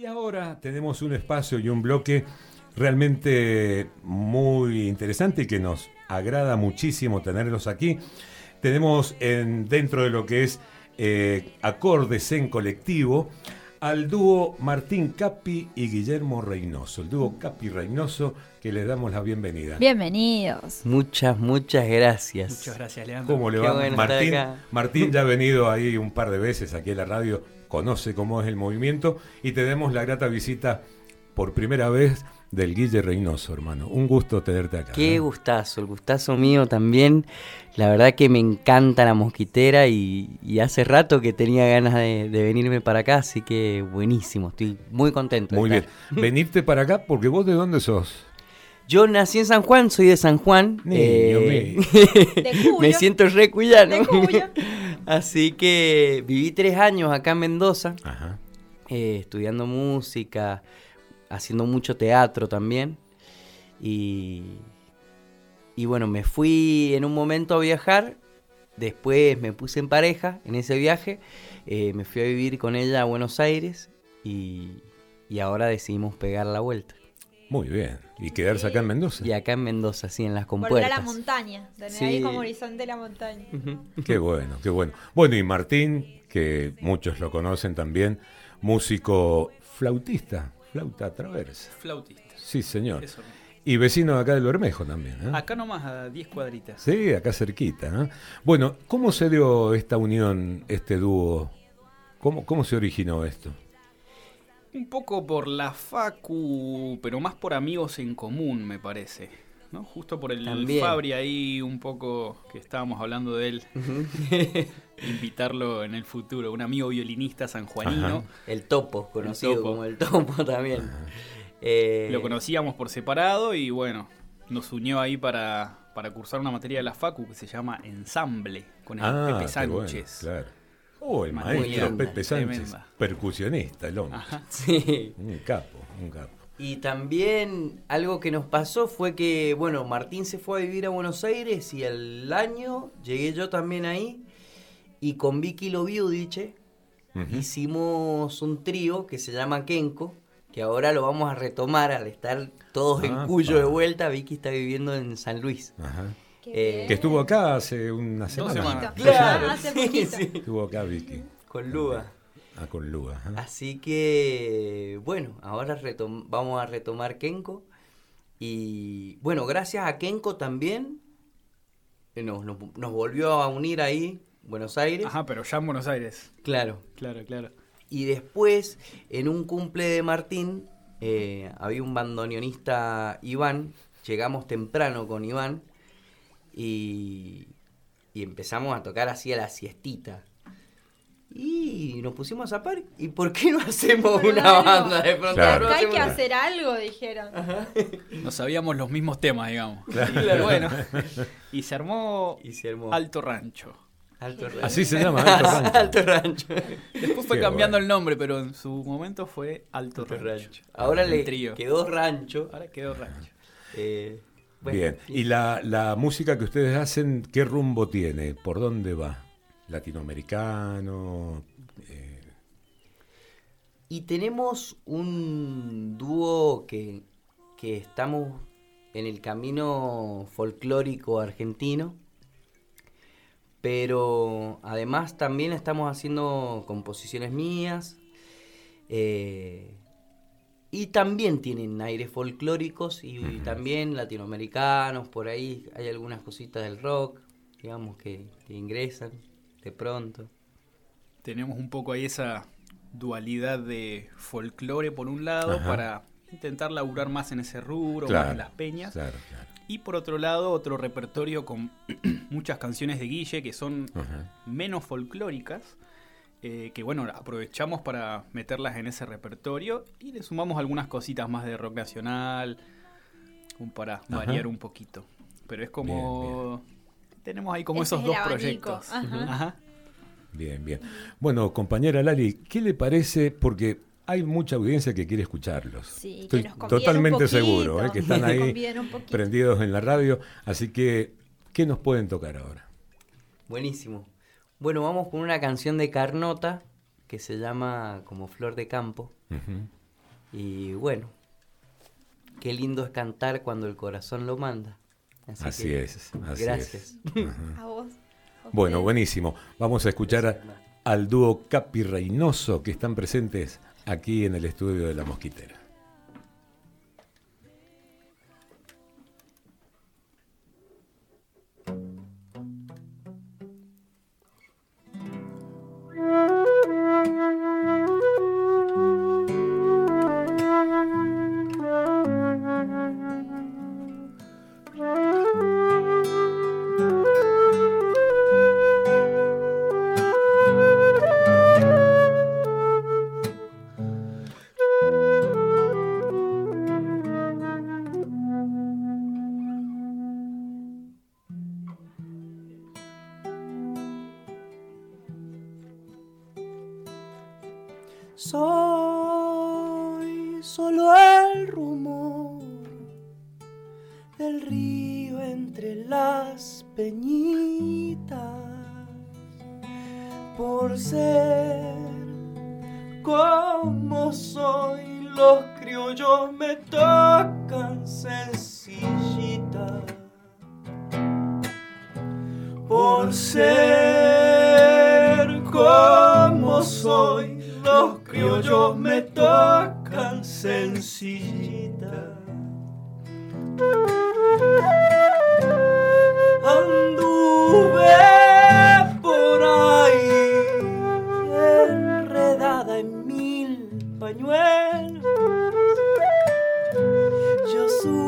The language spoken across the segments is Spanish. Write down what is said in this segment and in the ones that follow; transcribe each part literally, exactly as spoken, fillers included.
Y ahora tenemos un espacio y un bloque realmente muy interesante y que nos agrada muchísimo tenerlos aquí. Tenemos en, dentro de lo que es eh, Acordes en Colectivo al dúo Martín Capi y Guillermo Reynoso. El dúo Capi Reynoso, que les damos la bienvenida. Bienvenidos. Muchas, muchas gracias. Muchas gracias, Leandro. ¿Cómo le Qué va? bueno Martín, estar acá. Martín ya ha venido ahí un par de veces aquí en la radio, conoce cómo es el movimiento y tenemos la grata visita por primera vez del Guille Reynoso, hermano. Un gusto tenerte acá. Qué ¿eh? gustazo, el gustazo mío también. La verdad que me encanta la mosquitera y, y hace rato que tenía ganas de, de venirme para acá, así que buenísimo, estoy muy contento. Muy de bien. estar. Venirte para acá porque vos ¿de dónde sos? Yo nací en San Juan, soy de San Juan. Niño, eh, De Cuyo. me siento re cuyano. De Cuyo. Así que viví tres años acá en Mendoza, Ajá. eh, estudiando música, haciendo mucho teatro también. Y, y bueno, me fui en un momento a viajar, después me puse en pareja en ese viaje, eh, me fui a vivir con ella a Buenos Aires y, y ahora decidimos pegar la vuelta. Muy bien. ¿Y quedarse acá en Mendoza? Y acá en Mendoza, sí, en las Volver compuertas. a la montaña, tener Sí. ahí como horizonte la montaña. Qué bueno, qué bueno. Bueno, y Martín, que muchos lo conocen también, músico flautista, flauta traversa. Flautista. Sí, señor. Eso mismo. Y vecino de acá del Bermejo también, ¿eh? Acá nomás a diez cuadritas. Sí, acá cerquita, ¿eh? Bueno, ¿cómo se dio esta unión, este dúo? ¿Cómo, cómo se originó esto? Un poco por la facu, pero más por amigos en común, me parece. ¿No? Justo por el También. Fabri ahí, un poco que estábamos hablando de él. Invitarlo en el futuro. Un amigo violinista sanjuanino. Ajá. El Topo, conocido Topo. como el Topo también. Eh, Lo conocíamos por separado y bueno, nos unió ahí para, para cursar una materia de la facu que se llama Ensamble, con el Ah, Pepe qué bueno, Sánchez. claro. Oh, el Muy maestro linda, Pepe Sánchez, tremenda. percusionista, el hombre. Ajá. Sí. Un capo, un capo. Y también algo que nos pasó fue que, bueno, Martín se fue a vivir a Buenos Aires y al año llegué yo también ahí. Y con Vicky Loviudice Ujú. hicimos un trío que se llama Kenko, que ahora lo vamos a retomar al estar todos en Ah, Cuyo pa. de vuelta. Vicky está viviendo en San Luis. Ajá. Qué Eh, bien. Que estuvo acá hace una semana. semanas. Claro, Ah, hace sí, poquito. sí. Estuvo acá Vicky. Con Lua. Ah, con Luga. ajá. Así que, bueno, ahora retom- vamos a retomar Kenko. Y, bueno, gracias a Kenko también eh, nos, nos, nos volvió a unir ahí, Buenos Aires. Ajá, pero ya en Buenos Aires. Claro. Claro, claro. Y después, en un cumple de Martín, eh, había un bandoneonista, Iván. Llegamos temprano con Iván y, y empezamos a tocar así a la siestita. Y nos pusimos a par. ¿Y por qué no hacemos Pero una algo. banda de pronto? Claro. no Acá hay hacemos que una- hacer algo, dijeron. No sabíamos los mismos temas, digamos. Claro. Bueno, y se armó Y se armó. Alto Rancho. Alto Rancho. Así se llama, Alto Rancho. Alto Rancho. Después fue Qué cambiando bueno. el nombre, pero en su momento fue Alto, Alto Rancho. Rancho. Ahora El le trío. quedó Rancho. Ahora quedó Rancho. Eh, bueno, Bien. ¿Y la, la música que ustedes hacen, qué rumbo tiene? ¿Por dónde va? ¿Latinoamericano? Eh, Y tenemos un dúo que, que estamos en el camino folclórico argentino, pero además también estamos haciendo composiciones mías, eh, y también tienen aires folclóricos y, Ujú. también latinoamericanos, por ahí hay algunas cositas del rock, digamos, que, que ingresan de pronto. Tenemos un poco ahí esa dualidad de folclore por un lado, Ajá. para intentar laburar más en ese rubro, Claro, más en las peñas. claro, claro. Y por otro lado, otro repertorio con muchas canciones de Guille que son Ajá. menos folclóricas, eh, que bueno, aprovechamos para meterlas en ese repertorio y le sumamos algunas cositas más de rock nacional, como para Ajá. variar un poquito. Pero es como... Tenemos ahí como Ese esos es el dos abanico. proyectos. Ajá. Ajá. Bien, bien. Bueno, compañera Lali, ¿qué le parece? Porque hay mucha audiencia que quiere escucharlos. Sí, Estoy que nos conviden totalmente un poquito, seguro, ¿eh? que están nos ahí conviden un poquito. prendidos en la radio. Así que, ¿qué nos pueden tocar ahora? Buenísimo. Bueno, vamos con una canción de Carnota que se llama como Flor de Campo. Ujú. Y bueno, qué lindo es cantar cuando el corazón lo manda. Así, Así que, es, así gracias. es. Ajá. A vos. a Bueno, ustedes. buenísimo. Vamos a escuchar a- al dúo Capi Reynoso, que están presentes aquí en el estudio de La Mosquitera. Soy solo el rumor del río entre las peñitas. Por ser como soy, los criollos me tocan sencillita. Por ser como soy, los criollos me tocan sencillita. Anduve por ahí enredada en mil pañuelos. Yo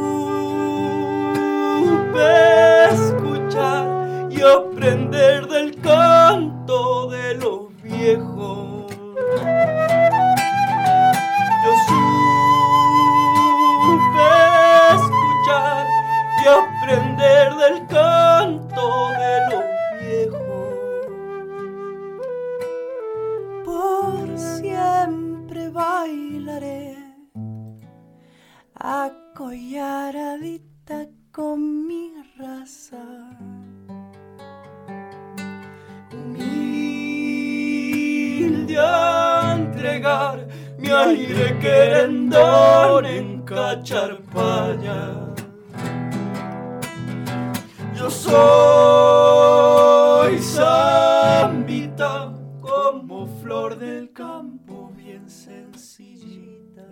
supe escuchar y aprender del canto de los viejos. Yo supe escuchar y aprender del canto de los viejos. Por siempre bailaré acollaradita con mi raza. Humilde a entregar mi aire querendón en Cacharpaya. Yo soy zambita como flor del campo, bien sencillita.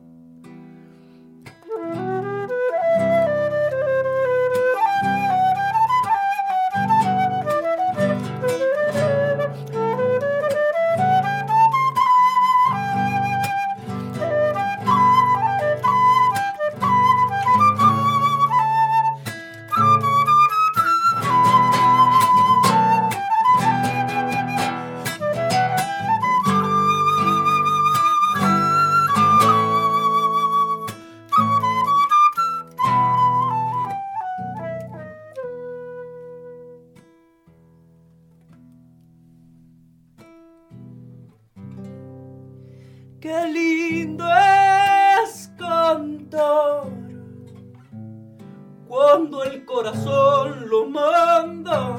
Qué lindo es cantar cuando el corazón lo manda.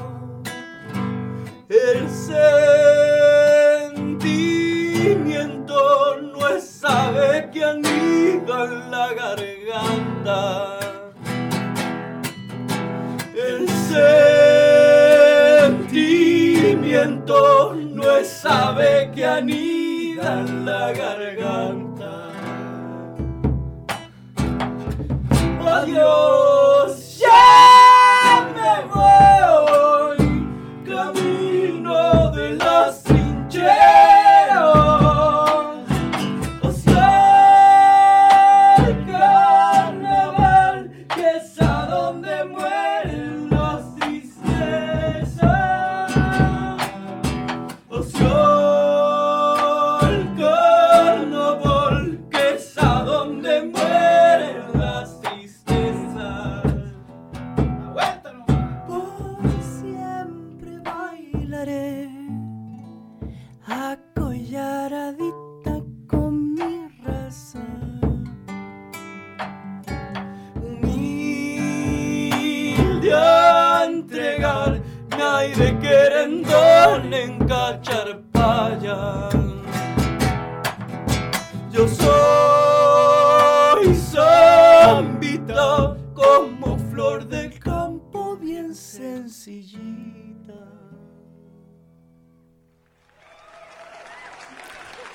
El sentimiento no es ave que anida en la garganta. El sentimiento no es ave que anida en la garganta. Adiós, ya me voy, camino de las trincheras, hacia el carnaval, que es a donde mueren las tristezas. Hacia el carnaval, que es a donde mueren las tristezas. ¡Aguanta nomás! Por siempre bailaré acollaradita con mi raza. Humilde a entregar mi aire querendón en Cacharpaya. Yo soy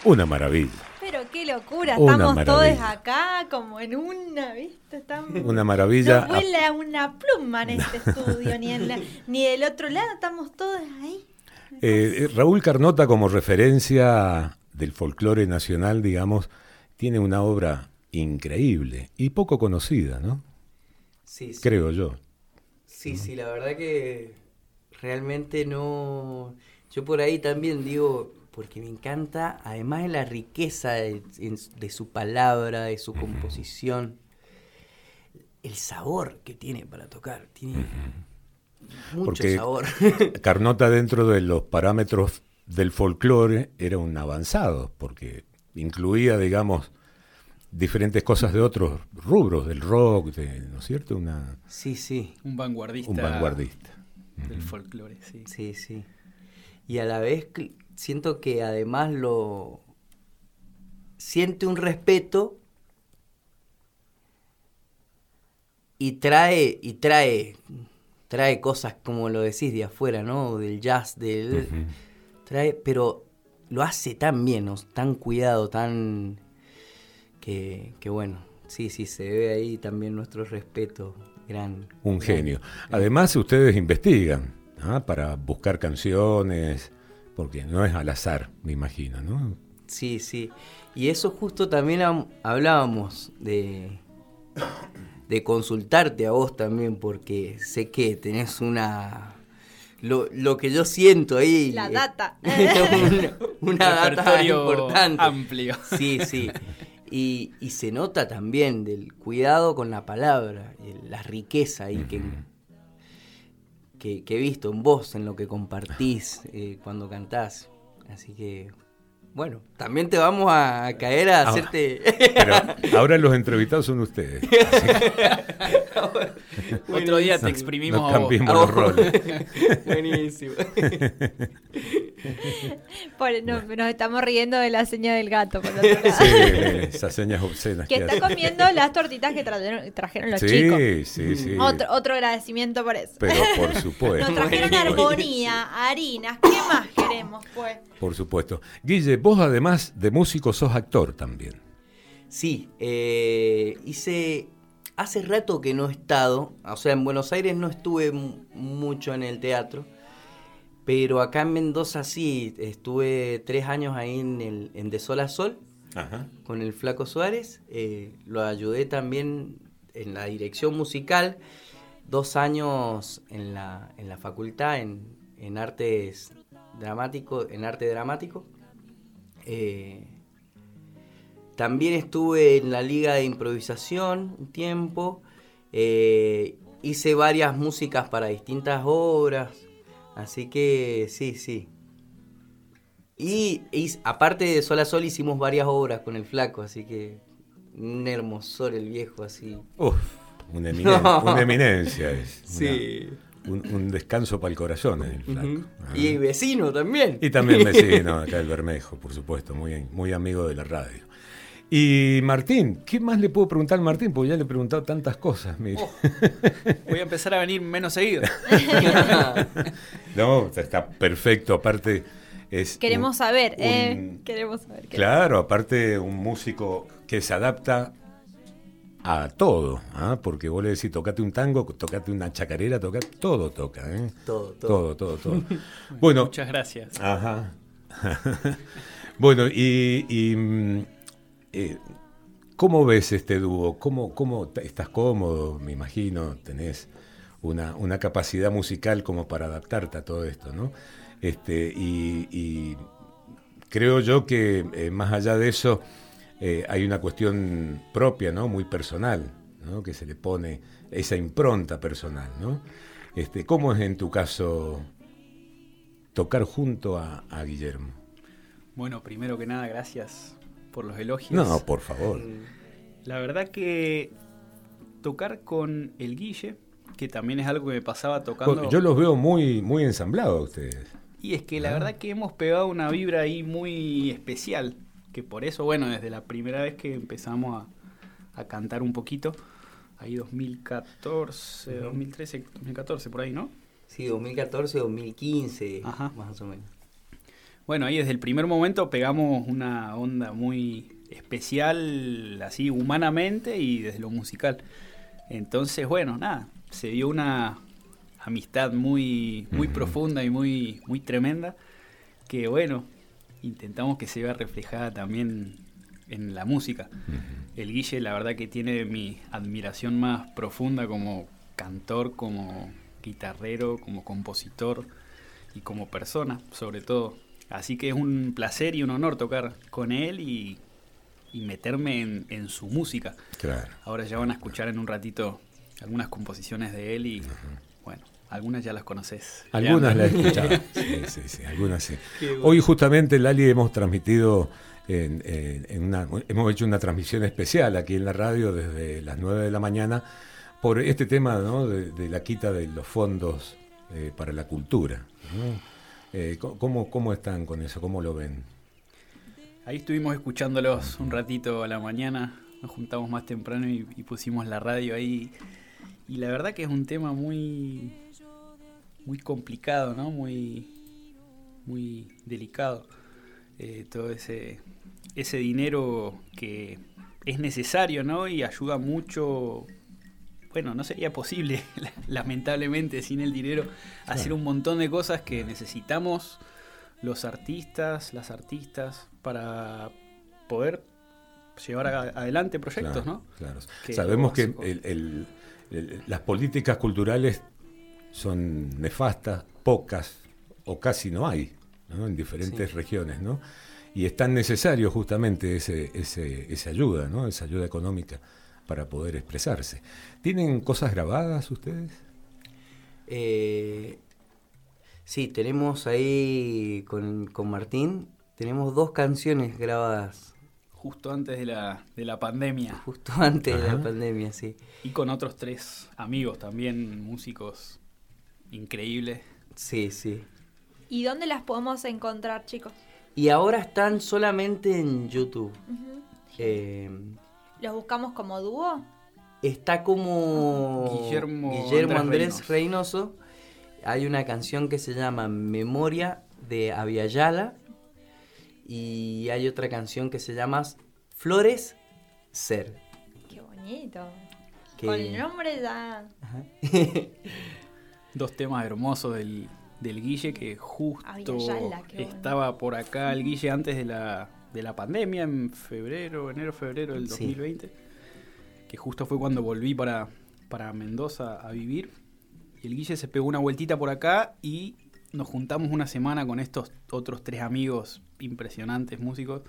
Una maravilla. Pero qué locura, Una estamos todos maravilla. acá como en una, ¿viste? Estamos... Una maravilla. No vuela una pluma en este estudio, ni, en la- ni del otro lado, estamos todos ahí. Eh, Raúl Carnota, como referencia del folclore nacional, digamos, tiene una obra increíble y poco conocida, ¿no? Sí, sí. Creo yo. Sí, sí, la verdad que realmente no... Yo por ahí también digo, porque me encanta, además de la riqueza de, de su palabra, de su composición, el sabor que tiene para tocar, tiene mucho Porque sabor. Carnota, dentro de los parámetros del folclore, era un avanzado, porque incluía, digamos, diferentes cosas de otros rubros, del rock, de, ¿no es cierto? Una, Sí, sí, Un vanguardista. un vanguardista. Del folclore, sí. sí, sí. Y a la vez cl- siento que además lo... siente un respeto y trae, y trae, trae cosas como lo decís de afuera, ¿no? Del jazz, del... Ujú. trae, pero lo hace tan bien, ¿no? Tan cuidado, tan... que, que bueno, sí, sí, se ve ahí también nuestro respeto gran. Un gran- genio. Además, ustedes investigan, ¿ah? Para buscar canciones, porque no es al azar, me imagino, ¿no? Sí, sí. Y eso justo también ham- hablábamos de, de consultarte a vos también, porque sé que tenés una... Lo, lo que yo siento ahí... La eh, data. una una data Repertorio importante. amplio. Sí, sí. Y, y se nota también del cuidado con la palabra, el- la riqueza ahí que, que, que he visto en vos, en lo que compartís eh, cuando cantás. Así que, bueno, también te vamos a caer a Ah, hacerte... Pero ahora los entrevistados son ustedes. Otro día te No, exprimimos no a vos. cambiemos a los vos. roles. Buenísimo. Por- no, nos estamos riendo de la seña del gato, por otro lado. Sí, mire, esas señas obscenas Que que está hacen. comiendo las tortitas que trajeron, trajeron los Sí, chicos. sí, sí. Otro, otro agradecimiento por eso. Pero por supuesto. Nos trajeron Buenísimo. armonía, harinas, ¿qué más queremos, pues? Por supuesto. Guille, vos además de músico sos actor también. Sí, eh, hice... Hace rato que no he estado, o sea, en Buenos Aires no estuve mu- mucho en el teatro, pero acá en Mendoza sí, estuve tres años ahí en, el, en De Sol a Sol, Ajá. con el Flaco Suárez, eh, lo ayudé también en la dirección musical, dos años en la, en la facultad, en, en artes dramático, en arte dramático. Eh, también estuve en la liga de improvisación un tiempo, eh, hice varias músicas para distintas obras, así que sí, sí. Y, y aparte de Sol a Sol hicimos varias obras con el Flaco, así que un hermosor el viejo, así. Uf, una, eminen- No. una eminencia es. Sí. Una- un, un descanso para el corazón es el Flaco. Ujú. Ah. Y vecino también. Y también vecino acá del Bermejo, por supuesto, muy, muy amigo de la radio. Y Martín, ¿qué más le puedo preguntar a Martín? Porque ya le he preguntado tantas cosas, mire. Oh, voy a empezar a venir menos seguido. No, está perfecto, aparte es... Queremos un- saber, ¿eh? un- Queremos saber. Claro, aparte un músico que se adapta a todo, ¿ah? Porque vos le decís, tocate un tango, tocate una chacarera, tocate, todo toca, ¿eh? Todo, todo. Todo, todo, todo. Bueno, Muchas gracias. ajá. Bueno, y, y mm, eh, ¿cómo ves este dúo? ¿Cómo, cómo t- estás cómodo? Me imagino, tenés una, una capacidad musical como para adaptarte a todo esto, ¿no? Este, y, y creo yo que eh, más allá de eso eh, hay una cuestión propia, ¿no? Muy personal, ¿no? Que se le pone esa impronta personal, ¿no? Este, ¿cómo es en tu caso tocar junto a, a Guillermo? Bueno, primero que nada, gracias por los elogios. No, por favor. La verdad que tocar con el Guille, que también es algo que me pasaba tocando... Yo los veo muy, muy ensamblados a ustedes. Y es que la Ah. verdad que hemos pegado una vibra ahí muy especial, que por eso, bueno, desde la primera vez que empezamos a, a cantar un poquito, ahí dos mil catorce, Ujú. dos mil trece, dos mil catorce, por ahí, ¿no? Sí, dos mil catorce, dos mil quince, Ajá. más o menos. Bueno, ahí desde el primer momento pegamos una onda muy especial, así humanamente y desde lo musical. Entonces, bueno, nada, se dio una amistad muy, muy uh-huh. profunda y muy, muy tremenda, que bueno, intentamos que se vea reflejada también en la música. Uh-huh. El Guille, la verdad que tiene mi admiración más profunda como cantor, como guitarrero, como compositor y como persona, sobre todo. Así que es un placer y un honor tocar con él y, y meterme en, en su música. Claro. Ahora ya van a escuchar en un ratito algunas composiciones de él y, uh-huh. bueno, algunas ya las conoces. Algunas las he escuchado, sí, sí, sí, algunas sí. Bueno. Hoy justamente, Lali, hemos transmitido, en, en, en una, hemos hecho una transmisión especial aquí en la radio desde las nueve de la mañana por este tema, ¿no? de, de la quita de los fondos eh, para la cultura, ¿no? Eh, ¿cómo, ¿Cómo están con eso? ¿Cómo lo ven? Ahí estuvimos escuchándolos un ratito a la mañana, nos juntamos más temprano y, y pusimos la radio ahí. Y la verdad que es un tema muy, muy complicado, ¿no? Muy, muy delicado. Eh, todo ese, ese dinero que es necesario, ¿no? Y ayuda mucho. Bueno, no sería posible, lamentablemente, sin el dinero, claro. hacer un montón de cosas que necesitamos los artistas, las artistas, para poder llevar a, adelante proyectos, claro, ¿no? Claro. Que Sabemos que el, el, el, las políticas culturales son nefastas, pocas o casi no hay, ¿no? En diferentes sí. regiones, ¿no? Y es tan necesario justamente ese, ese, esa ayuda, ¿no? Esa ayuda económica para poder expresarse. ¿Tienen cosas grabadas ustedes? Eh, sí, tenemos ahí con, con Martín, tenemos dos canciones grabadas. Justo antes de la, de la pandemia. Justo antes Ajá. de la pandemia, sí. Y con otros tres amigos también, músicos increíbles. Sí, sí. ¿Y dónde las podemos encontrar, chicos? Y ahora están solamente en YouTube. Uh-huh. Eh, ¿Los buscamos como dúo? Está como Guillermo, Guillermo Andrés, Andrés Reynoso. Hay una canción que se llama Memoria de Aviala y hay otra canción que se llama Flores Ser. Qué bonito. Que... Con el nombre ya. Dos temas hermosos del, del Guille que justo Aviala, estaba bueno. por acá el Guille antes de la de la pandemia, en febrero, enero, febrero del dos mil veinte, sí. que justo fue cuando volví para, para Mendoza a vivir. Y el Guille se pegó una vueltita por acá y nos juntamos una semana con estos otros tres amigos impresionantes músicos.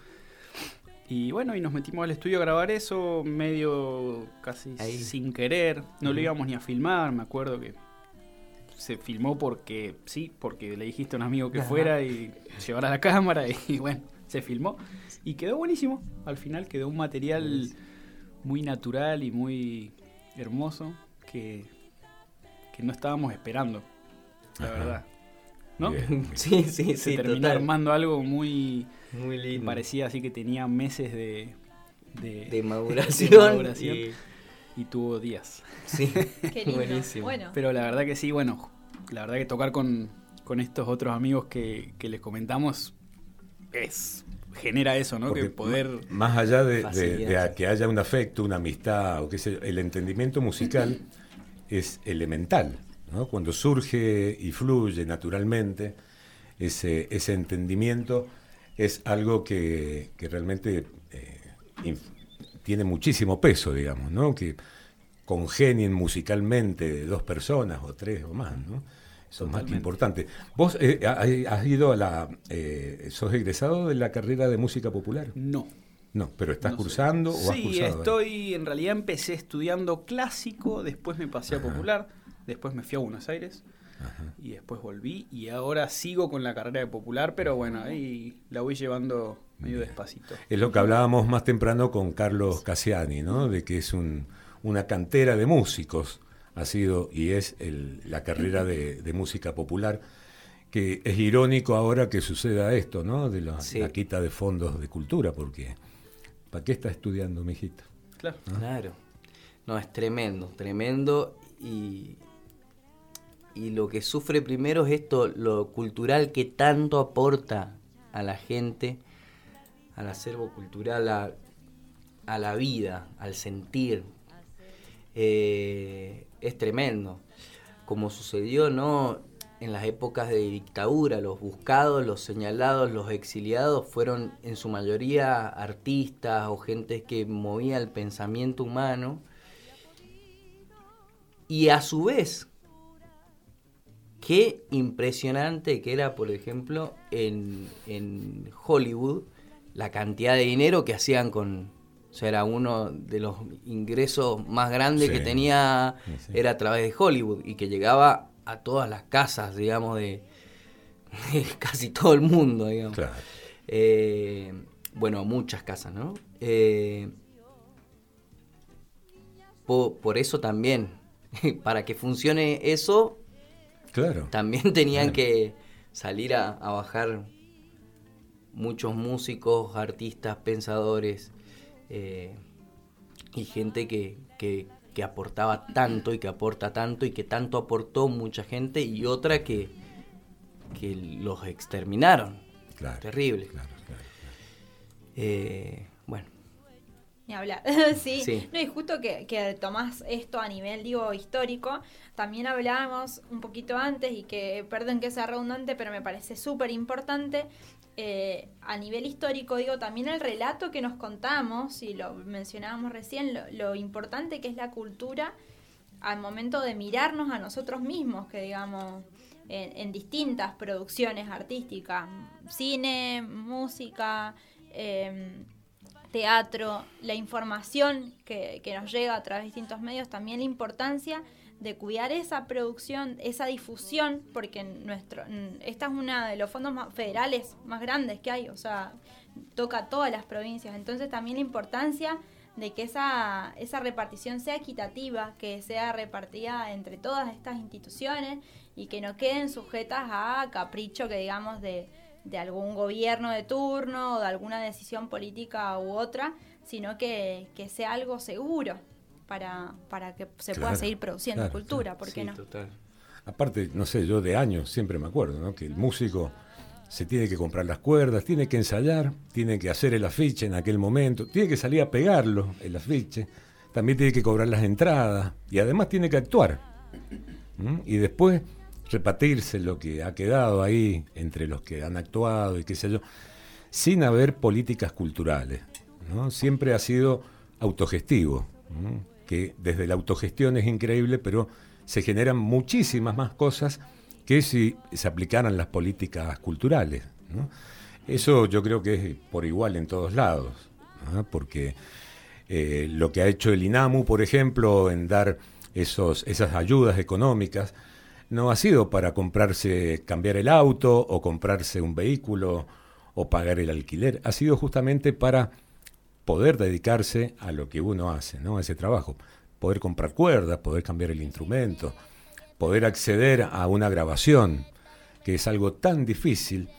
Y bueno, y nos metimos al estudio a grabar eso, medio casi Ahí. sin querer. No uh-huh. lo íbamos ni a filmar, me acuerdo que se filmó porque sí, porque le dijiste a un amigo que Ajá. fuera y llevara la cámara y bueno, se filmó y quedó buenísimo. Al final quedó un material muy natural y muy hermoso que, que no estábamos esperando, la Ajá. verdad. ¿No? Bien. Sí, sí, se sí. terminó total. armando algo muy, muy lindo. Parecía así que tenía meses de, de, de maduración, de maduración y... y tuvo días. Sí, qué lindo. Buenísimo. Bueno. Pero la verdad que sí, bueno, la verdad que tocar con, con estos otros amigos que, que les comentamos es genera eso, ¿no? Porque que poder... Más allá de, de, de que haya un afecto, una amistad, o qué sé yo, el entendimiento musical es elemental, ¿no? Cuando surge y fluye naturalmente, ese, ese entendimiento es algo que, que realmente eh, inf- tiene muchísimo peso, digamos, ¿no? Que congenien musicalmente dos personas o tres o más, ¿no? Eso es más que importante. ¿Vos eh, has ido a la... Eh, ¿sos egresado de la carrera de música popular? No. No, pero ¿estás no cursando sé. o has sí, cursado? Sí, estoy... Ahí? En realidad empecé estudiando clásico, después me pasé a Ajá. popular, después me fui a Buenos Aires Ajá. y después volví y ahora sigo con la carrera de popular, pero bueno, ahí la voy llevando medio Bien. despacito. Es lo que hablábamos más temprano con Carlos Cassiani, ¿no? De que es un, una cantera de músicos, ha sido y es el, la carrera de, de música popular, que es irónico ahora que suceda esto, ¿no? De la, sí. la quita de fondos de cultura, porque ¿para qué está estudiando, mijito? Claro. ¿Ah? Claro. No, es tremendo, tremendo y, y lo que sufre primero es esto, lo cultural que tanto aporta a la gente, al acervo cultural, a, a la vida, al sentir. Eh, es tremendo. Como sucedió, ¿no?, en las épocas de dictadura, los buscados, los señalados, los exiliados fueron en su mayoría artistas o gente que movía el pensamiento humano. Y a su vez, qué impresionante que era, por ejemplo, en, en Hollywood, la cantidad de dinero que hacían con... O sea, era uno de los ingresos más grandes, sí, que tenía, sí, sí. Era a través de Hollywood, y que llegaba a todas las casas, digamos, de, de casi todo el mundo, digamos. Claro. Eh, bueno, muchas casas, ¿no? Eh, por, por eso también, para que funcione eso, claro, también tenían claro. que salir a, a bajar muchos músicos, artistas, pensadores, eh, y gente que... que que aportaba tanto y que aporta tanto y que tanto aportó mucha gente, y otra que, que los exterminaron. Claro, terrible. Claro, claro, claro. Eh, bueno. Ni hablar. sí. sí. No, y justo que, que tomás esto a nivel, digo, histórico, también hablábamos un poquito antes, y que, perdón que sea redundante, pero me parece súper importante. Eh, a nivel histórico, digo, también el relato que nos contamos, y lo mencionábamos recién, lo, lo importante que es la cultura al momento de mirarnos a nosotros mismos, que digamos, en, en distintas producciones artísticas, cine, música, eh, teatro, la información que, que nos llega a través de distintos medios, también la importancia de cuidar esa producción, esa difusión, porque nuestro esta es uno de los fondos más federales más grandes que hay, o sea, toca a todas las provincias. Entonces también la importancia de que esa, esa repartición sea equitativa, que sea repartida entre todas estas instituciones y que no queden sujetas a capricho, que digamos, de, de algún gobierno de turno o de alguna decisión política u otra, sino que, que sea algo seguro para, para que se claro, pueda seguir produciendo claro, cultura, claro. ¿por qué sí, no? Total. Aparte, no sé, yo de años siempre me acuerdo, ¿no?, que el músico se tiene que comprar las cuerdas, tiene que ensayar, tiene que hacer el afiche en aquel momento, tiene que salir a pegarlo, el afiche, también tiene que cobrar las entradas y además tiene que actuar. ¿Mm? Y después repartirse lo que ha quedado ahí entre los que han actuado y qué sé yo, sin haber políticas culturales, ¿no? Siempre ha sido autogestivo, ¿no?, que desde la autogestión es increíble, pero se generan muchísimas más cosas que si se aplicaran las políticas culturales, ¿no? Eso yo creo que es por igual en todos lados, ¿no? Porque eh, lo que ha hecho el INAMU, por ejemplo, en dar esos, esas ayudas económicas, no ha sido para comprarse, cambiar el auto o comprarse un vehículo o pagar el alquiler, ha sido justamente para poder dedicarse a lo que uno hace, ¿no?, a ese trabajo, poder comprar cuerdas, poder cambiar el instrumento, poder acceder a una grabación, que es algo tan difícil,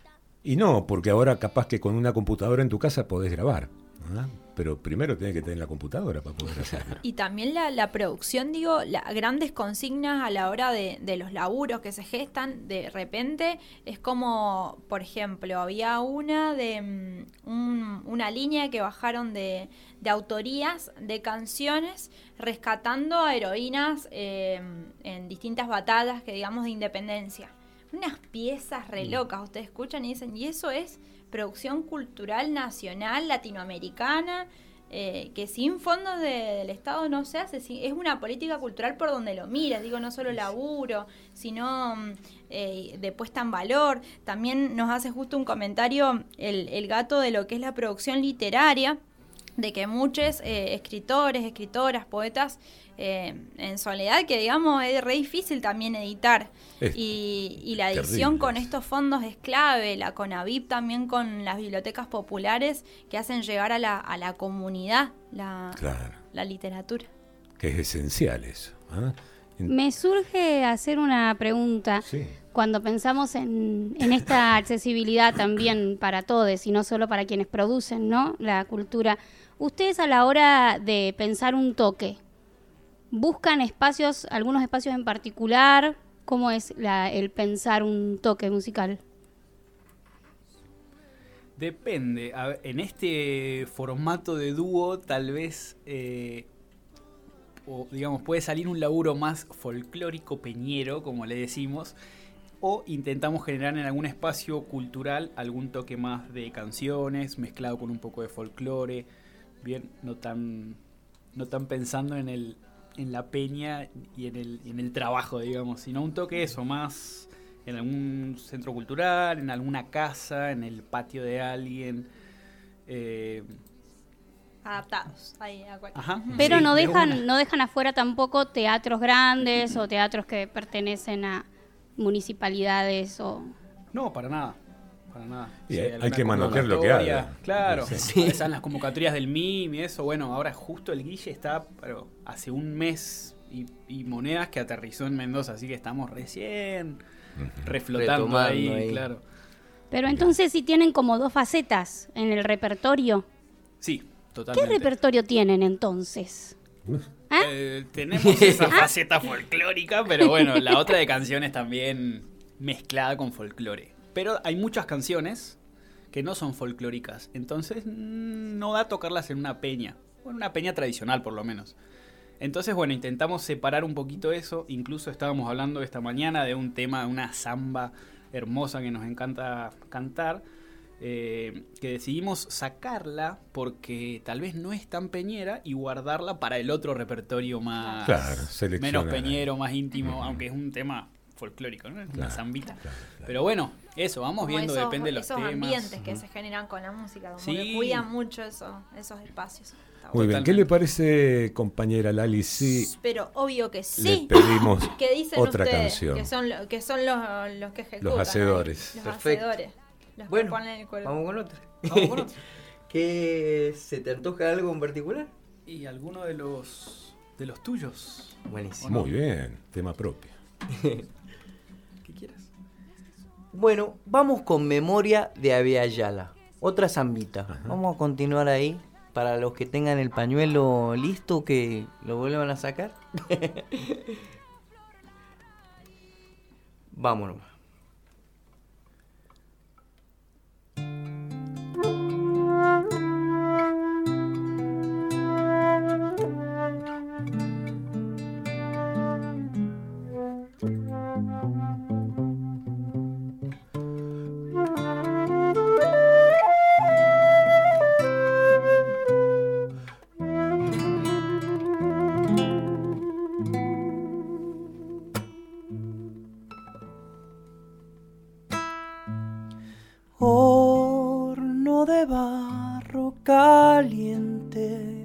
y no, porque ahora capaz que con una computadora en tu casa podés grabar, ¿no? Pero primero tenés que tener la computadora para poder hacerlo. Y también la, la producción, digo, las grandes consignas a la hora de, de los laburos que se gestan, de repente es como, por ejemplo, había una de um, un, una línea que bajaron de, de autorías de canciones rescatando a heroínas eh, en distintas batallas, que digamos, de independencia. Unas piezas re locas, ustedes escuchan y dicen, y eso es producción cultural nacional, latinoamericana, eh, que sin fondos de, del Estado no se hace, es una política cultural por donde lo mires, digo, no solo laburo, sino eh, de puesta en valor. También nos hace justo un comentario el, el gato de lo que es la producción literaria, de que muchos eh, escritores, escritoras, poetas, eh, en soledad, que digamos es re difícil también editar, es y, y la edición terrible. Con estos fondos es clave, la CONAVIP también con las bibliotecas populares que hacen llegar a la, a la comunidad la, claro. la literatura. Que es esencial eso, ¿eh? En... Me surge hacer una pregunta. Sí. Cuando pensamos en, en esta accesibilidad también para todos y no solo para quienes producen, ¿no?, la cultura, ustedes a la hora de pensar un toque, ¿buscan espacios, algunos espacios en particular? ¿Cómo es la, el pensar un toque musical? Depende. A ver, en este formato de dúo, tal vez, eh, o, digamos, puede salir un laburo más folclórico peñero, como le decimos, o intentamos generar en algún espacio cultural algún toque más de canciones, mezclado con un poco de folclore, bien, no tan, no tan pensando en el, en la peña y en el, y en el trabajo, digamos, sino un toque eso, más en algún centro cultural, en alguna casa, en el patio de alguien. Eh, Adaptados ahí a cualquier. Ajá. Pero Sí, no de dejan, una. no dejan afuera tampoco teatros grandes o teatros que pertenecen a municipalidades o... No, para nada. Para nada. Y Sí, hay- hay alguna que manotear lo que convocatoria, haga. Claro, Sí. sí. Están las convocatorias del M I M y eso. Bueno, ahora justo el Guille está, pero hace un mes y, y Monedas que aterrizó en Mendoza, así que estamos recién reflotando Retomando ahí, ahí. claro. Pero entonces sí tienen como dos facetas en el repertorio. Sí, ¿Qué totalmente. repertorio tienen entonces? ¿Ah? Eh, tenemos esa faceta folclórica, pero bueno, la otra de canciones también mezclada con folclore. Pero hay muchas canciones que no son folclóricas, entonces mm, no da tocarlas en una peña, o en una peña tradicional por lo menos. Entonces, bueno, intentamos separar un poquito eso. Incluso estábamos hablando esta mañana de un tema, de una samba hermosa que nos encanta cantar, eh, que decidimos sacarla porque tal vez no es tan peñera y guardarla para el otro repertorio más Claro, seleccionar. menos peñero, más íntimo, aunque es un tema folclórico, ¿no? Es Claro, una zambita. claro, claro. Pero bueno, eso, vamos Como viendo, esos, depende de los esos temas. ambientes que se generan con la música, como Sí. que cuidan mucho eso, esos espacios. Está Muy bueno. bien, ¿qué le parece, compañera Lali, si Pero obvio que le sí. pedimos ¿Qué dicen otra ustedes? canción? Que son, lo- que son los, los que ejecutan. Los ahí, hacedores. Los Perfecto. hacedores. Los que Bueno, ponen el cuerpo. vamos con otra. Vamos con otro. ¿Qué se te antoja algo en particular? Y alguno de los de los tuyos. Buenísimo. Muy bien, tema propio. ¿Qué quieras? Bueno, vamos con Memoria de Abya Yala. Otra zambita. Ajá. Vamos a continuar ahí. Para los que tengan el pañuelo listo, que lo vuelvan a sacar. Vámonos. Horno de barro caliente,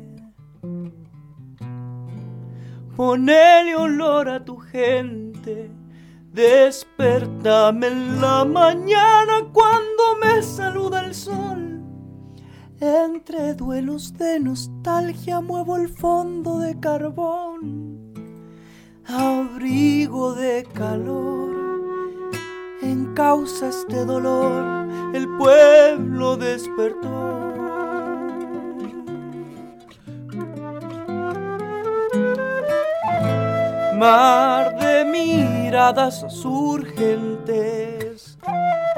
ponele olor a tu gente, despertame en la mañana cuando me saluda el sol. Entre duelos de nostalgia muevo el fondo de carbón, abrigo de calor. Encausa este dolor, el pueblo despertó. Mar de miradas urgentes,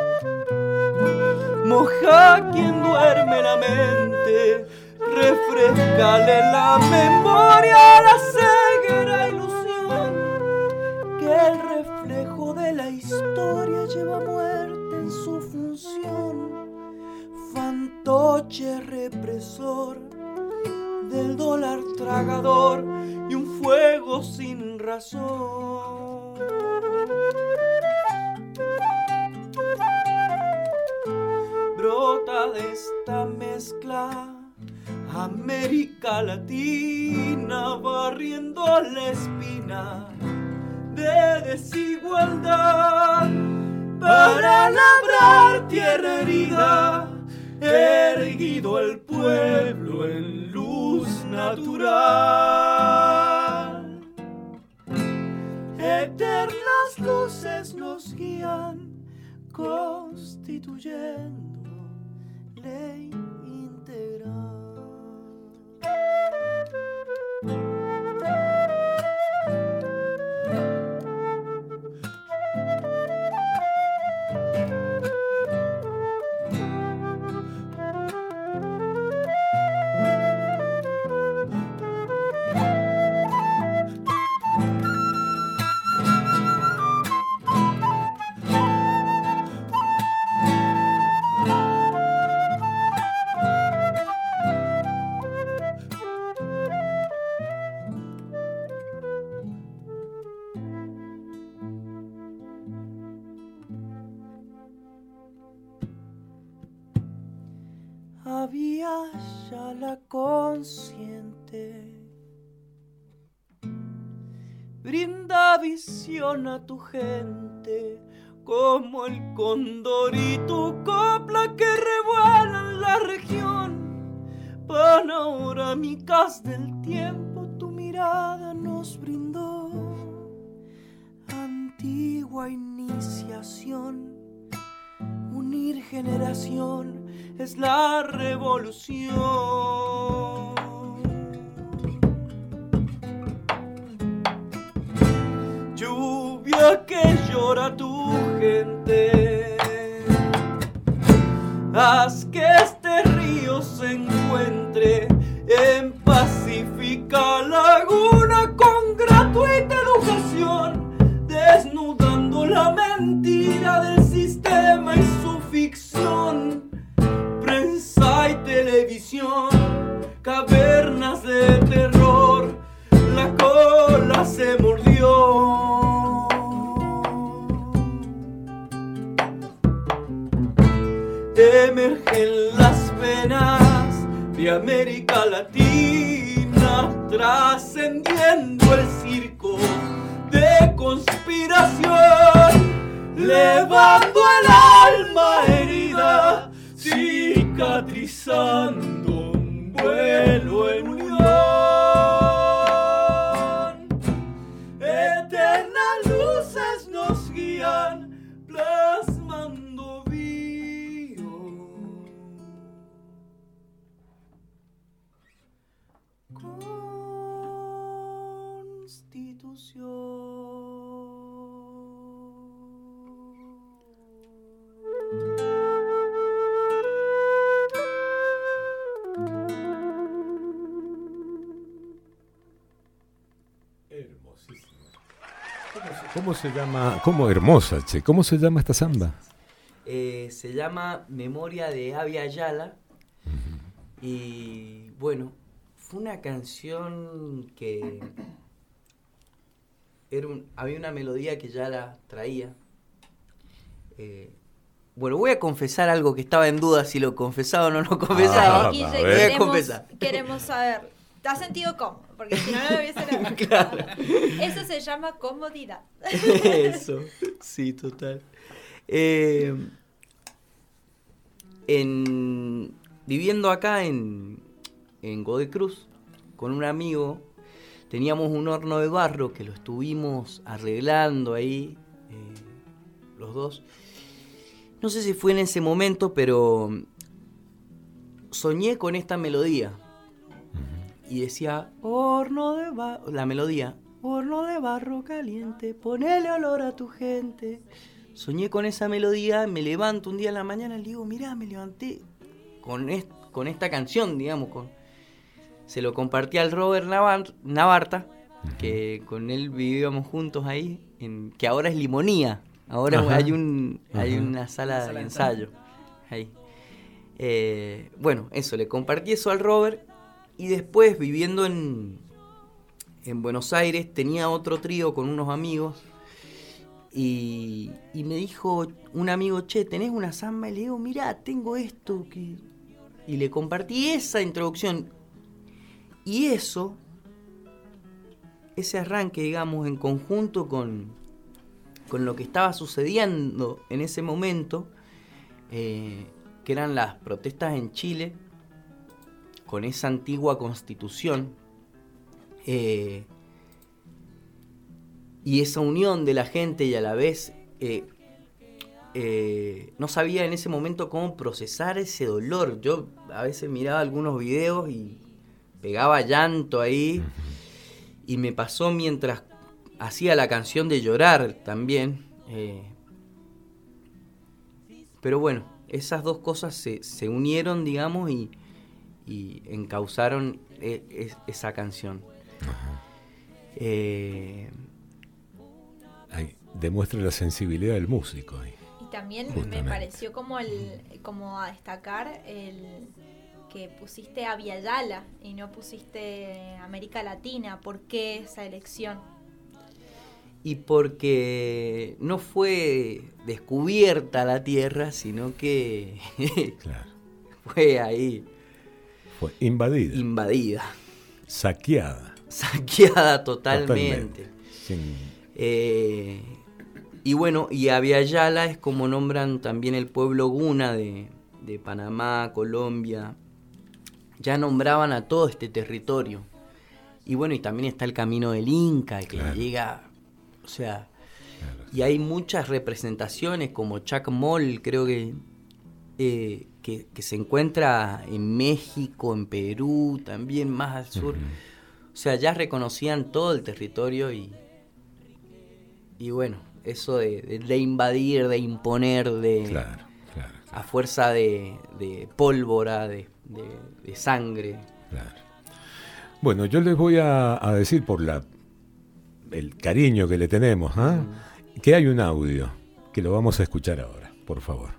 moja quien duerme la mente, refrescale la memoria a la ceguera ilusión, que el reflejo de la historia lleva muerte en su función, fantoche represor del dólar tragador y un fuego sin razón. Brota de esta mezcla América Latina, barriendo la espina de desigualdad para labrar tierra herida, erguido el pueblo en luz natural. Eternas luces nos guían, constituyendo ley integral. la consciente. Brinda visión a tu gente como el cóndor y tu copla que revuelan la región. Panorámicas del tiempo tu mirada nos brindó. Antigua iniciación, unir generación es la revolución. Lluvia que llora tu gente, haz que este río se encuentre en pacífica laguna con gratuita educación, desnudando la mentira del sistema y su ficción. Prensa y televisión, cavernas de terror, la cola se mordió. Emergen las venas de América Latina, trascendiendo el circo de conspiración, levando el alma herida, cicatrizando un vuelo en unión. Eternas luces nos guían, plasmando bio. Constitución. ¿Cómo se llama? ¿Cómo hermosa, che? ¿Cómo se llama esta samba? Eh, se llama Memoria de Abya Yala. Uh-huh. Y bueno, fue una canción que era un, había una melodía que ya la traía. Eh, bueno, voy a confesar algo que estaba en duda si lo confesaba o no lo confesaba. Ah, Guille, voy a queremos, confesar. Queremos saber, ¿te has sentido cómodo? Porque si no, no lo hubiese la... Claro. Eso se llama comodidad. Eso, sí, total. Eh, en, viviendo acá en, en Godoy Cruz, con un amigo, teníamos un horno de barro que lo estuvimos arreglando ahí, eh, los dos. No sé si fue en ese momento, pero soñé con esta melodía. Y decía, horno de barro, la melodía, horno de barro caliente, ponele olor a tu gente. Soñé con esa melodía, me levanto un día en la mañana y le digo, mirá, me levanté con, est- con esta canción, digamos. Con... Se lo compartí al Robert Navar- Navarta, que con él vivíamos juntos ahí, en, que ahora es Limonía. Ahora Ajá. hay un hay Ajá. una sala, una sala de ensayo. ensayo. Ahí. Eh, bueno, eso, le compartí eso al Robert. Y después, viviendo en, en Buenos Aires, tenía otro trío con unos amigos. Y, y me dijo un amigo, che, ¿tenés una samba? Y le digo, mirá, tengo esto. Que... Y le compartí esa introducción. Y eso, ese arranque, digamos, en conjunto con, con lo que estaba sucediendo en ese momento, eh, que eran las protestas en Chile, con esa antigua constitución, eh, y esa unión de la gente y a la vez eh, eh, no sabía en ese momento cómo procesar ese dolor. Yo a veces miraba algunos videos y pegaba llanto ahí, y me pasó mientras hacía la canción de Llorar también. Eh, pero bueno, esas dos cosas se, se unieron, digamos, y y encauzaron e- e- esa canción. Eh... Ahí, demuestra la sensibilidad del músico. Ahí. Y también Justamente. me pareció como el como a destacar el que pusiste Abya Yala y no pusiste América Latina. ¿Por qué esa elección? Y porque no fue descubierta la tierra, sino que claro. fue ahí. Fue invadida. Invadida. Saqueada. Saqueada totalmente. Totalmente. Sin... Eh, y bueno, y Abya Yala es como nombran también el pueblo Guna de, de Panamá, Colombia. Ya nombraban a todo este territorio. Y bueno, y también está el camino del Inca, que claro. llega, o sea, claro, sí. Y hay muchas representaciones, como Chacmol, creo que, eh, que, que se encuentra en México, en Perú, también más al sur. Uh-huh. O sea, ya reconocían todo el territorio y, y bueno, eso de, de, de invadir, de imponer, de claro, claro, claro. a fuerza de, de pólvora, de, de, de sangre. Claro. Bueno, yo les voy a, a decir por la el cariño que le tenemos, ¿eh? mm. que hay un audio que lo vamos a escuchar ahora, por favor.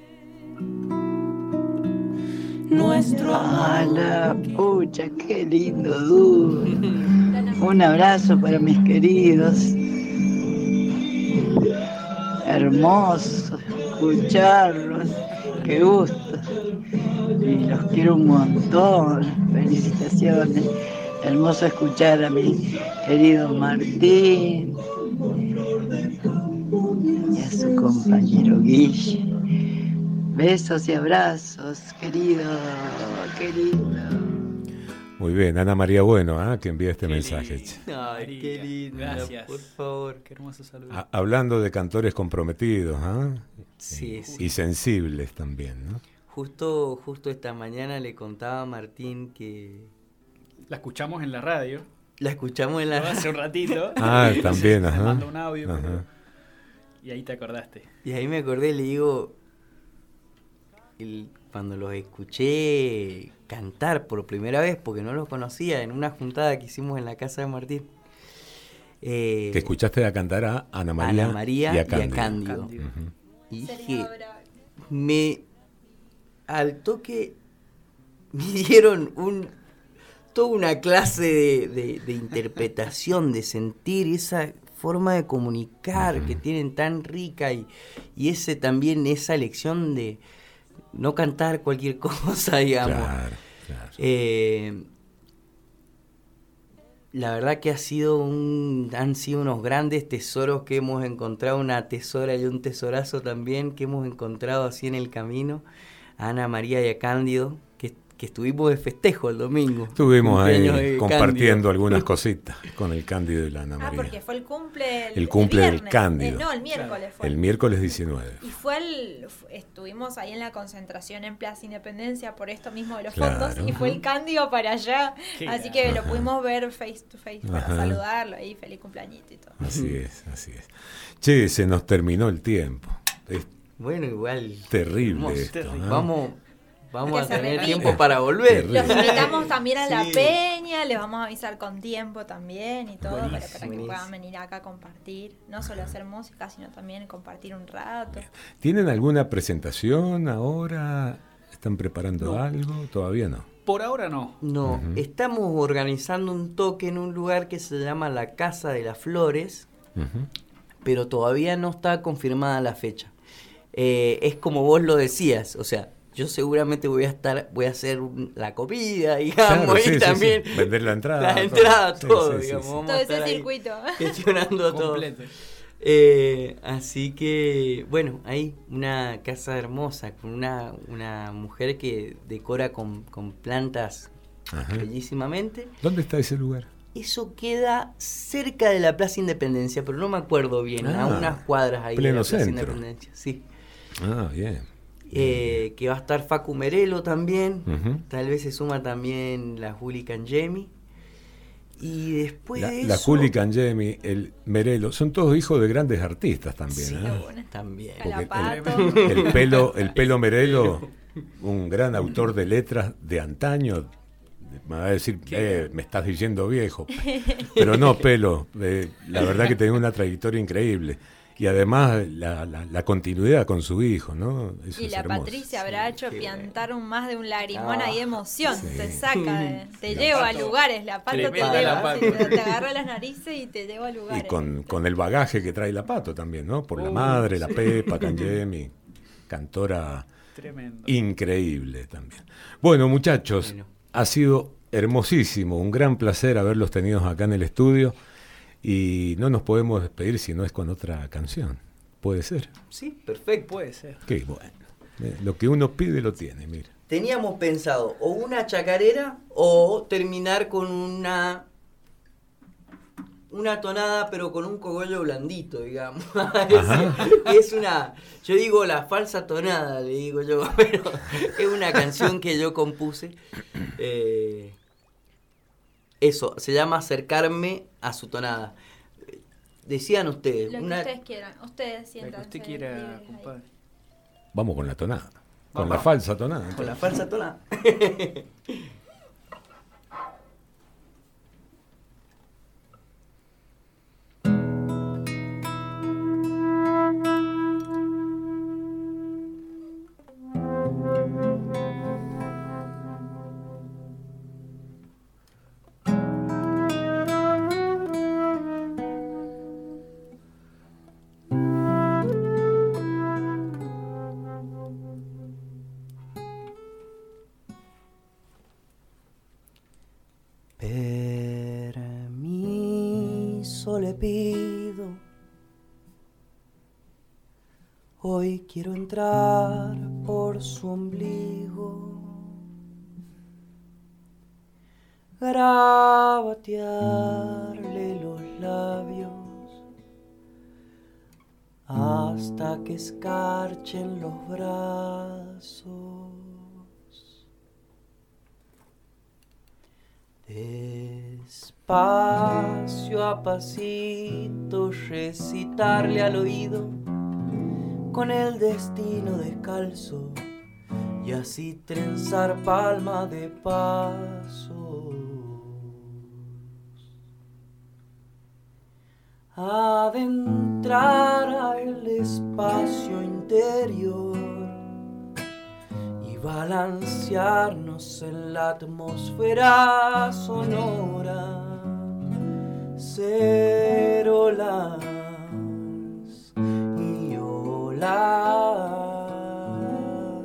Nuestro ah, la pucha, qué lindo dúo. Un abrazo para mis queridos. Hermoso escucharlos, qué gusto. Y los quiero un montón. Felicitaciones. Hermoso escuchar a mi querido Martín y a su compañero Guille. Besos y abrazos, querido, querido. Muy bien, Ana María Bueno, ¿eh? que envía este qué mensaje. Lindo. Ay, qué lindo. Gracias. Por favor. Qué hermoso saludo. Ha, hablando de cantores comprometidos, ¿eh? Sí, y, sí. y sensibles también, ¿no? Justo, justo esta mañana le contaba a Martín que... La escuchamos en la radio. La escuchamos en la radio. Hace un ratito. Ah, también, ajá. Me mandó un audio. Ajá. Pero... Y ahí te acordaste. Y ahí me acordé, le digo... El, cuando los escuché cantar por primera vez, porque no los conocía, en una juntada que hicimos en la casa de Martín. Eh, que escuchaste a cantar a Ana María, Ana María y a Cándido. Y, a Cándido. Cándido. Uh-huh. Y dije, me, al toque me dieron un, toda una clase de, de, de interpretación, de sentir esa forma de comunicar uh-huh. que tienen tan rica y, y ese también esa lección de no cantar cualquier cosa, digamos. Claro, claro. Eh, la verdad que ha sido un, han sido unos grandes tesoros que hemos encontrado, una tesora y un tesorazo también que hemos encontrado así en el camino, a Ana María y a Cándido, que, que estuvimos de festejo el domingo. Estuvimos ahí compartiendo Cándido. Algunas cositas con el Cándido y la Ana María. Ah, porque fue el cumple el, el cumple el del Cándido. Eh, no, el miércoles fue. El miércoles diecinueve. Y fue el, estuvimos ahí en la concentración en Plaza Independencia por esto mismo de los claro. fondos y fue el Cándido para allá. Qué así que ajá. lo pudimos ver face to face para ajá. saludarlo ahí, feliz cumpleañito y todo. Así es, así es. Che, se nos terminó el tiempo. Es bueno, igual. Terrible esto, terrible. ¿no? Vamos... Vamos a tener repita. tiempo para volver. Los invitamos también a la sí. peña, les vamos a avisar con tiempo también y todo, para, para que buenísimo. puedan venir acá a compartir, no solo hacer música, sino también compartir un rato. ¿Tienen alguna presentación ahora? ¿Están preparando no. algo? Todavía no. Por ahora no. No, uh-huh. estamos organizando un toque en un lugar que se llama la Casa de las Flores, uh-huh. pero todavía no está confirmada la fecha. Eh, es como vos lo decías, o sea, yo seguramente voy a estar, voy a hacer un, la comida, digamos, claro, y sí, también sí, sí. vender la entrada, la entrada, todo, todo, sí, sí, digamos, sí, sí. vamos todo a ese estar circuito gestionando todo. Completo. Eh, así que, bueno, hay una casa hermosa con una, una mujer que decora con, con plantas Ajá. bellísimamente. ¿Dónde está ese lugar? Eso queda cerca de la Plaza Independencia, pero no me acuerdo bien, ah, a unas cuadras ahí pleno de la Plaza centro. Independencia. Sí. Ah, bien. Eh, que va a estar Facu Merelo también, uh-huh. tal vez se suma también la Juli Cangemi. Y después la, de la eso... Juli Cangemi, el Merelo, son todos hijos de grandes artistas también. Sí, ¿eh? bueno, también. El, el, pelo, el pelo Merelo, un gran autor de letras de antaño. Me va a decir, eh, me estás diciendo viejo. Pero no, Pelo, eh, la verdad que tenía una trayectoria increíble. Y además la, la, la continuidad con su hijo, ¿no? Eso y es la hermoso. Patricia habrá sí, hecho qué piantar un más de un lagrimón ah, ahí de emoción. sí. Te saca, de, te La lleva Pato, a lugares. La Pato te tremenda lleva. la Pato. Sí, te, te agarra las narices y te lleva a lugares. Y con, con el bagaje que trae la Pato también, ¿no? Por la Uh, madre, sí. la Pepa, Cangemi, cantora Tremendo. increíble también. Bueno, muchachos, Bueno. ha sido hermosísimo, un gran placer haberlos tenido acá en el estudio y no nos podemos despedir si no es con otra canción. ¿Puede ser? Sí, perfecto. Puede ser. Qué bueno. Lo que uno pide lo tiene, mira. Teníamos pensado o una chacarera o terminar con una una tonada pero con un cogollo blandito, digamos. es, es una, yo digo la falsa tonada, le digo yo, pero es una canción que yo compuse. Eh, eso, se llama Acercarme a su tonada. Decían ustedes. Lo que una... ustedes quieran, ustedes sientan. Lo que usted quiera, compadre. Vamos con la tonada. Con Vamos. la falsa tonada. Con la falsa tonada. Permiso le pido, hoy quiero entrar por su ombligo, gravatearle los labios hasta que escarchen los brazos. Despacio a pasito recitarle al oído con el destino descalzo y así trenzar palma de paso. Adentrar al espacio interior y balancearnos en la atmósfera sonora. Ser olas y olas,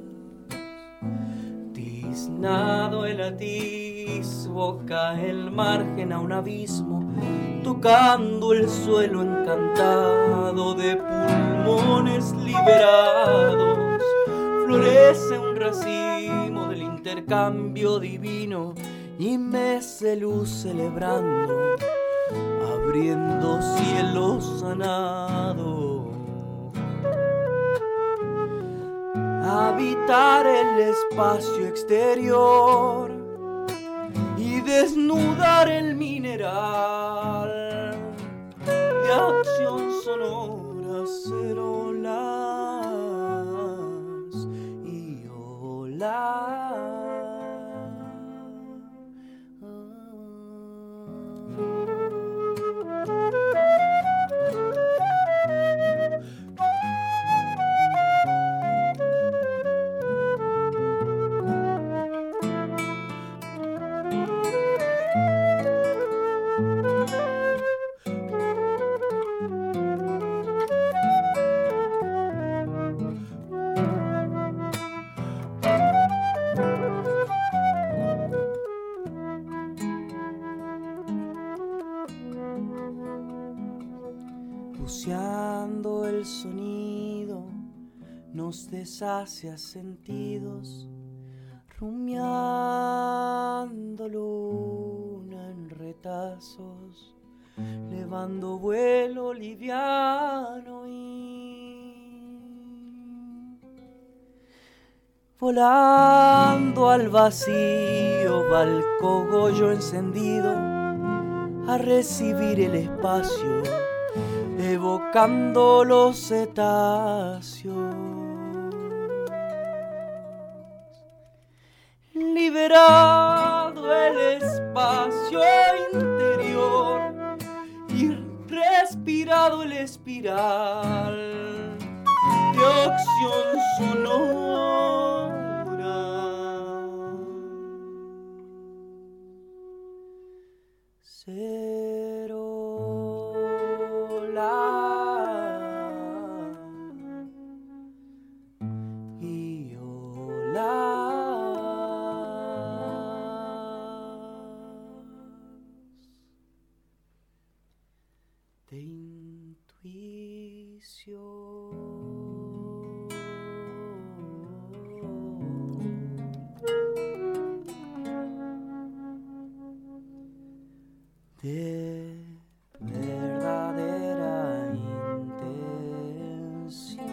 tiznado el atisbo, cae el margen a un abismo, tocando el suelo encantado de pulmones liberados. Florece un racimo del intercambio divino y mece luz celebrando, abriendo cielo sanado. Habitar el espacio exterior y desnudar el mineral de acción sonora, ser olas y olas. Buceando el sonido nos deshace a sentidos, rumiando luna en retazos, levando vuelo liviano y volando al vacío va el cogollo encendido a recibir el espacio, evocando los cetáceos. Liberado el espacio interior y respirado el espiral de acción sonora. Ser ola y ola. de intuición. De verdadera intención.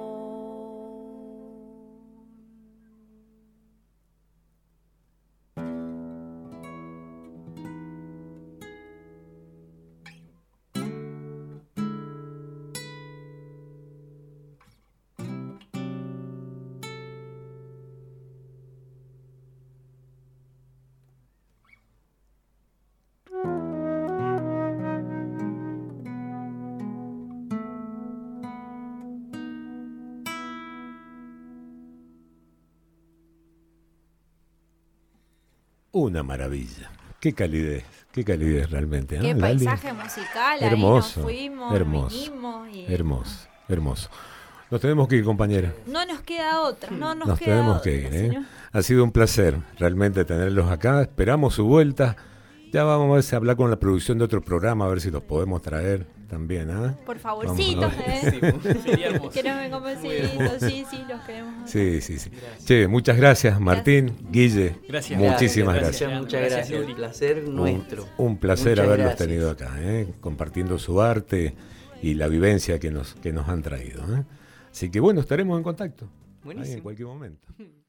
Una maravilla. Qué calidez, qué calidez realmente. Qué ¿eh? paisaje musical, hermoso, ahí nos fuimos, hermoso, vinimos y... hermoso, hermoso. Nos tenemos que ir, compañera. No nos queda otra, no nos, nos queda tenemos otra, que ir. ¿eh? señor. Ha sido un placer realmente tenerlos acá. Esperamos su vuelta. Ya vamos a ver si hablar con la producción de otro programa, a ver si los podemos traer también. ¿eh? Por favorcito, ¿eh? Sí, sería hermoso. Queremos convencitos, sí, sí, los queremos. Sí, sí, sí. Che, muchas gracias, Martín, gracias. Guille. Gracias. Muchísimas gracias. gracias. Muchas gracias. gracias. El placer nuestro. Un, un placer muchas haberlos gracias. tenido acá, ¿eh? Compartiendo su arte y la vivencia que nos, que nos han traído. ¿eh? Así que bueno, estaremos en contacto. Buenísimo. Ahí en cualquier momento.